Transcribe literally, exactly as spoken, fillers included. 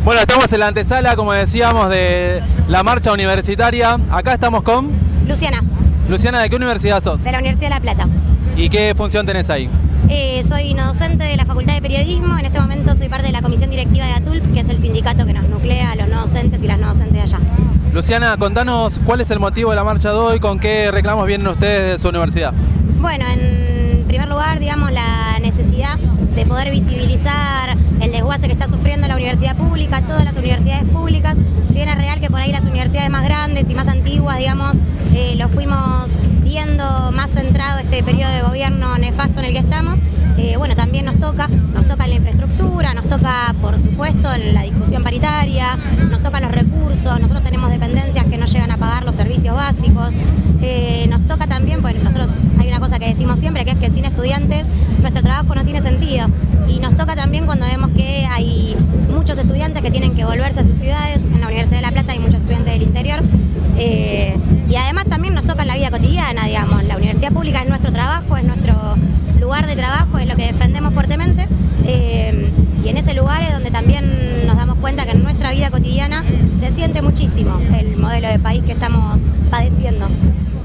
Bueno, estamos en la antesala, como decíamos, de la marcha universitaria. Acá estamos con... Luciana. Luciana, ¿de qué universidad sos? De la Universidad de La Plata. ¿Y qué función tenés ahí? Eh, soy no docente de la Facultad de Periodismo. En este momento soy parte de la comisión directiva de ATULP, que es el sindicato que nos nuclea a los no docentes y las no docentes de allá. Luciana, contanos cuál es el motivo de la marcha de hoy, con qué reclamos vienen ustedes de su universidad. Bueno, en primer lugar, digamos, la necesidad de poder visibilizar el desguace que está sufriendo la universidad pública, todas las universidades públicas. Si bien es real que por ahí las universidades más grandes y más antiguas, digamos, eh, lo fuimos viendo más centrado este periodo de gobierno nefasto en el que estamos, eh, bueno, también nos toca, nos toca en la infraestructura, nos toca, por supuesto, en la discusión paritaria, nos toca los recursos, nosotros tenemos dependencias que no llegan a pagar los servicios básicos, eh, nos toca también, pues nosotros hay una cosa que decimos siempre, que es que sin estudiantes nuestro trabajo no tiene sentido, y nos toca también cuando vemos que hay muchos estudiantes que tienen que volverse a sus ciudades. En la Universidad de La Plata hay muchos estudiantes del interior, eh, y además también nos toca en la vida cotidiana, digamos, la universidad pública es nuestro trabajo, es nuestro lugar de trabajo, es lo que defendemos fuertemente, eh, y en ese lugar es donde también nos damos cuenta que en nuestra vida cotidiana se siente muchísimo el modelo de país que estamos padeciendo.